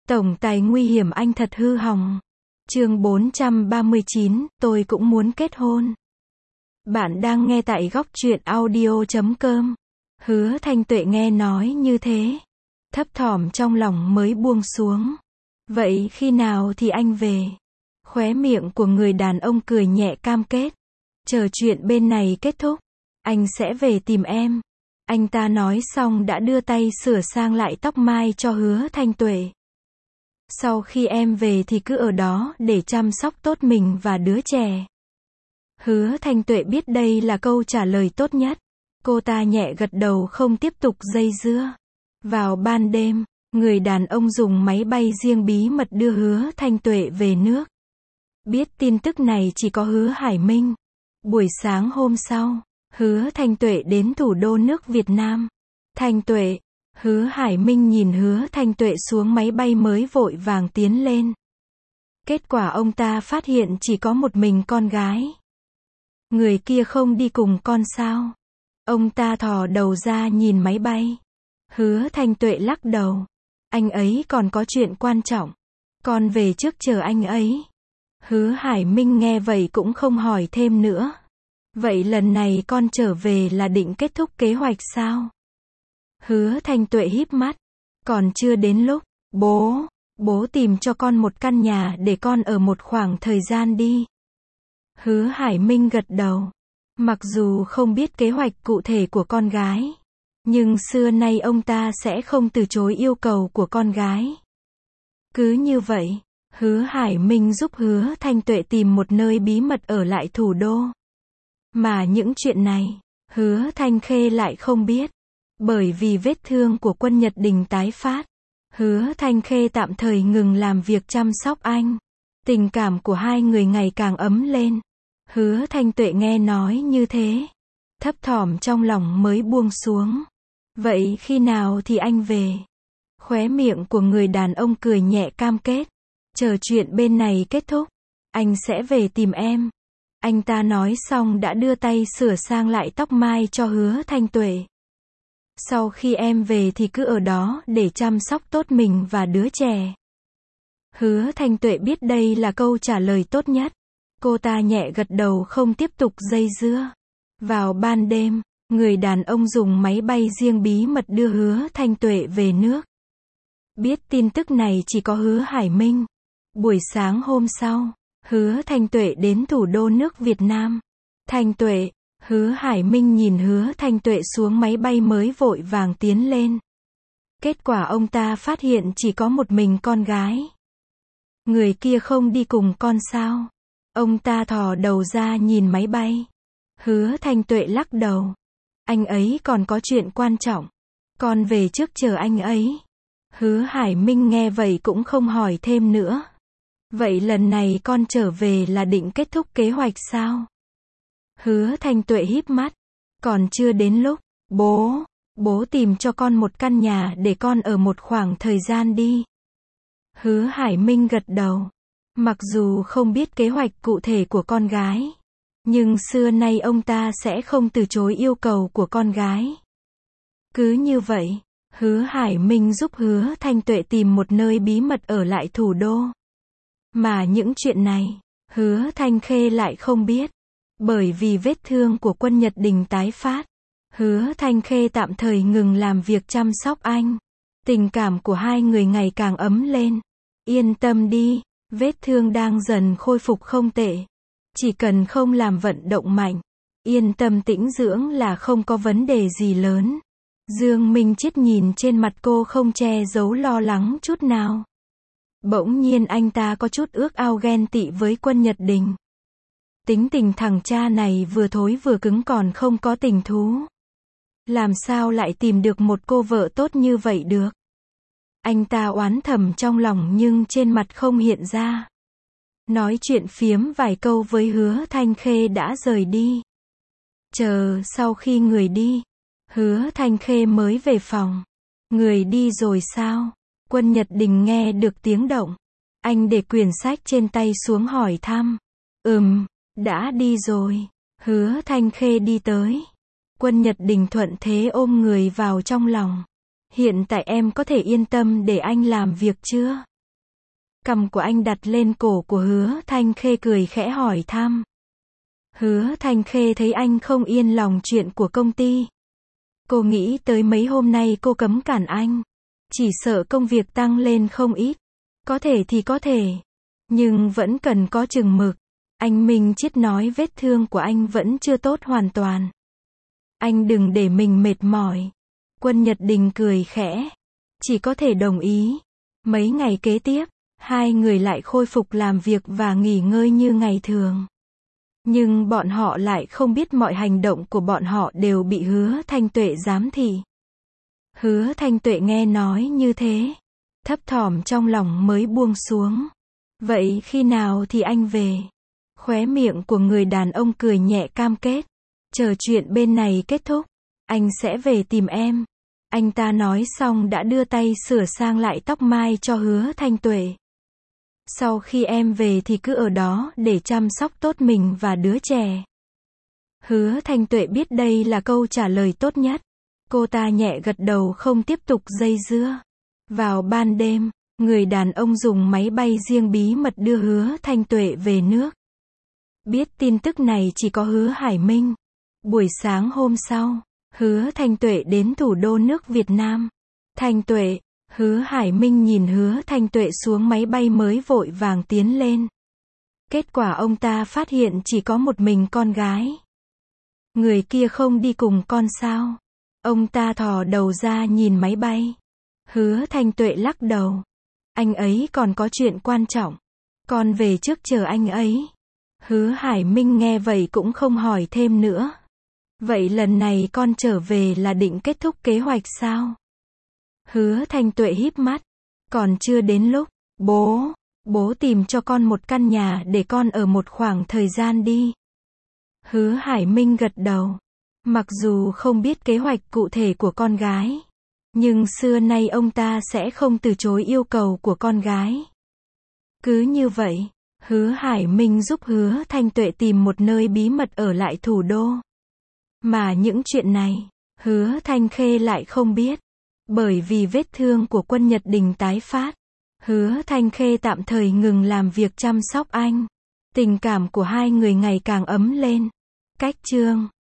Tổng tài nguy hiểm anh thật hư hỏng. Chương 439, tôi cũng muốn kết hôn. Bạn đang nghe tại góc truyện audio.com. Hứa Thanh Tuệ nghe nói như thế, thấp thỏm trong lòng mới buông xuống. Vậy khi nào thì anh về? Khóe miệng của người đàn ông cười nhẹ cam kết. Chờ chuyện bên này kết thúc, anh sẽ về tìm em. Anh ta nói xong đã đưa tay sửa sang lại tóc mai cho Hứa Thanh Tuệ. Sau khi em về thì cứ ở đó để chăm sóc tốt mình và đứa trẻ. Hứa Thanh Tuệ biết đây là câu trả lời tốt nhất. Cô ta nhẹ gật đầu không tiếp tục dây dưa. Vào ban đêm, người đàn ông dùng máy bay riêng bí mật đưa Hứa Thanh Tuệ về nước. Biết tin tức này chỉ có Hứa Hải Minh. Buổi sáng hôm sau, Hứa Thanh Tuệ đến thủ đô nước Việt Nam. Thanh Tuệ, Hứa Hải Minh nhìn Hứa Thanh Tuệ xuống máy bay mới vội vàng tiến lên. Kết quả ông ta phát hiện chỉ có một mình con gái. Người kia không đi cùng con sao? Ông ta thò đầu ra nhìn máy bay. Hứa Thanh Tuệ lắc đầu. Anh ấy còn có chuyện quan trọng. Con về trước chờ anh ấy. Hứa Hải Minh nghe vậy cũng không hỏi thêm nữa. Vậy lần này con trở về là định kết thúc kế hoạch sao? Hứa Thanh Tuệ híp mắt. Còn chưa đến lúc. Bố tìm cho con một căn nhà để con ở một khoảng thời gian đi. Hứa Hải Minh gật đầu. Mặc dù không biết kế hoạch cụ thể của con gái, nhưng xưa nay ông ta sẽ không từ chối yêu cầu của con gái. Cứ như vậy, Hứa Hải Minh giúp Hứa Thanh Tuệ tìm một nơi bí mật ở lại thủ đô. Mà những chuyện này, Hứa Thanh Khê lại không biết. Bởi vì vết thương của Quân Nhật Đình tái phát, Hứa Thanh Khê tạm thời ngừng làm việc chăm sóc anh. Tình cảm của hai người ngày càng ấm lên. Hứa Thanh Tuệ nghe nói như thế, thấp thỏm trong lòng mới buông xuống. Vậy khi nào thì anh về? Khóe miệng của người đàn ông cười nhẹ cam kết. Chờ chuyện bên này kết thúc, anh sẽ về tìm em. Anh ta nói xong đã đưa tay sửa sang lại tóc mai cho Hứa Thanh Tuệ. Sau khi em về thì cứ ở đó để chăm sóc tốt mình và đứa trẻ. Hứa Thanh Tuệ biết đây là câu trả lời tốt nhất. Cô ta nhẹ gật đầu không tiếp tục dây dưa. Vào ban đêm, người đàn ông dùng máy bay riêng bí mật đưa Hứa Thanh Tuệ về nước. Biết tin tức này chỉ có Hứa Hải Minh. Buổi sáng hôm sau, Hứa Thanh Tuệ đến thủ đô nước Việt Nam. Thanh Tuệ, Hứa Hải Minh nhìn Hứa Thanh Tuệ xuống máy bay mới vội vàng tiến lên. Kết quả ông ta phát hiện chỉ có một mình con gái. Người kia không đi cùng con sao? Ông ta thò đầu ra nhìn máy bay. Hứa Thanh Tuệ lắc đầu. Anh ấy còn có chuyện quan trọng. Con về trước chờ anh ấy. Hứa Hải Minh nghe vậy cũng không hỏi thêm nữa. Vậy lần này con trở về là định kết thúc kế hoạch sao? Hứa Thanh Tuệ híp mắt. Còn chưa đến lúc. Bố tìm cho con một căn nhà để con ở một khoảng thời gian đi. Hứa Hải Minh gật đầu. Mặc dù không biết kế hoạch cụ thể của con gái, nhưng xưa nay ông ta sẽ không từ chối yêu cầu của con gái. Cứ như vậy, Hứa Hải Minh giúp Hứa Thanh Tuệ tìm một nơi bí mật ở lại thủ đô. Mà những chuyện này, Hứa Thanh Khê lại không biết. Bởi vì vết thương của Quân Nhật Đình tái phát, Hứa Thanh Khê tạm thời ngừng làm việc chăm sóc anh. Tình cảm của hai người ngày càng ấm lên. Yên tâm đi, vết thương đang dần khôi phục không tệ. Chỉ cần không làm vận động mạnh, yên tâm tĩnh dưỡng là không có vấn đề gì lớn. Dương Minh Chiết nhìn trên mặt cô không che giấu lo lắng chút nào. Bỗng nhiên anh ta có chút ước ao ghen tị với Quân Nhật Đình. Tính tình thằng cha này vừa thối vừa cứng còn không có tình thú. Làm sao lại tìm được một cô vợ tốt như vậy được? Anh ta oán thầm trong lòng nhưng trên mặt không hiện ra. Nói chuyện phiếm vài câu với Hứa Thanh Khê đã rời đi. Chờ sau khi người đi, Hứa Thanh Khê mới về phòng. Người đi rồi sao? Quân Nhật Đình nghe được tiếng động. Anh để quyển sách trên tay xuống hỏi thăm. Đã đi rồi. Hứa Thanh Khê đi tới. Quân Nhật Đình thuận thế ôm người vào trong lòng. Hiện tại em có thể yên tâm để anh làm việc chưa? Cầm của anh đặt lên cổ của Hứa Thanh Khê cười khẽ hỏi thăm. Hứa Thanh Khê thấy anh không yên lòng chuyện của công ty. Cô nghĩ tới mấy hôm nay cô cấm cản anh. Chỉ sợ công việc tăng lên không ít. Có thể thì có thể. Nhưng vẫn cần có chừng mực. Anh Minh Chiết nói vết thương của anh vẫn chưa tốt hoàn toàn. Anh đừng để mình mệt mỏi. Quân Nhật Đình cười khẽ. Chỉ có thể đồng ý. Mấy ngày kế tiếp, hai người lại khôi phục làm việc và nghỉ ngơi như ngày thường. Nhưng bọn họ lại không biết mọi hành động của bọn họ đều bị Hứa Thanh Tuệ giám thị. Hứa Thanh Tuệ nghe nói như thế, thấp thỏm trong lòng mới buông xuống. Vậy khi nào thì anh về? Khóe miệng của người đàn ông cười nhẹ cam kết. Chờ chuyện bên này kết thúc, anh sẽ về tìm em. Anh ta nói xong đã đưa tay sửa sang lại tóc mai cho Hứa Thanh Tuệ. Sau khi em về thì cứ ở đó để chăm sóc tốt mình và đứa trẻ. Hứa Thanh Tuệ biết đây là câu trả lời tốt nhất. Cô ta nhẹ gật đầu không tiếp tục dây dưa. Vào ban đêm, người đàn ông dùng máy bay riêng bí mật đưa Hứa Thanh Tuệ về nước. Biết tin tức này chỉ có Hứa Hải Minh. Buổi sáng hôm sau, Hứa Thanh Tuệ đến thủ đô nước Việt Nam. Thanh Tuệ, Hứa Hải Minh nhìn Hứa Thanh Tuệ xuống máy bay mới vội vàng tiến lên. Kết quả ông ta phát hiện chỉ có một mình con gái. Người kia không đi cùng con sao? Ông ta thò đầu ra nhìn máy bay. Hứa Thanh Tuệ lắc đầu. Anh ấy còn có chuyện quan trọng. Con về trước chờ anh ấy. Hứa Hải Minh nghe vậy cũng không hỏi thêm nữa. Vậy lần này con trở về là định kết thúc kế hoạch sao? Hứa Thanh Tuệ híp mắt. Còn chưa đến lúc. Bố tìm cho con một căn nhà để con ở một khoảng thời gian đi. Hứa Hải Minh gật đầu. Mặc dù không biết kế hoạch cụ thể của con gái, nhưng xưa nay ông ta sẽ không từ chối yêu cầu của con gái. Cứ như vậy, Hứa Hải Minh giúp Hứa Thanh Tuệ tìm một nơi bí mật ở lại thủ đô. Mà những chuyện này, Hứa Thanh Khê lại không biết. Bởi vì vết thương của Quân Nhật Đình tái phát, Hứa Thanh Khê tạm thời ngừng làm việc chăm sóc anh. Tình cảm của hai người ngày càng ấm lên. Cách chương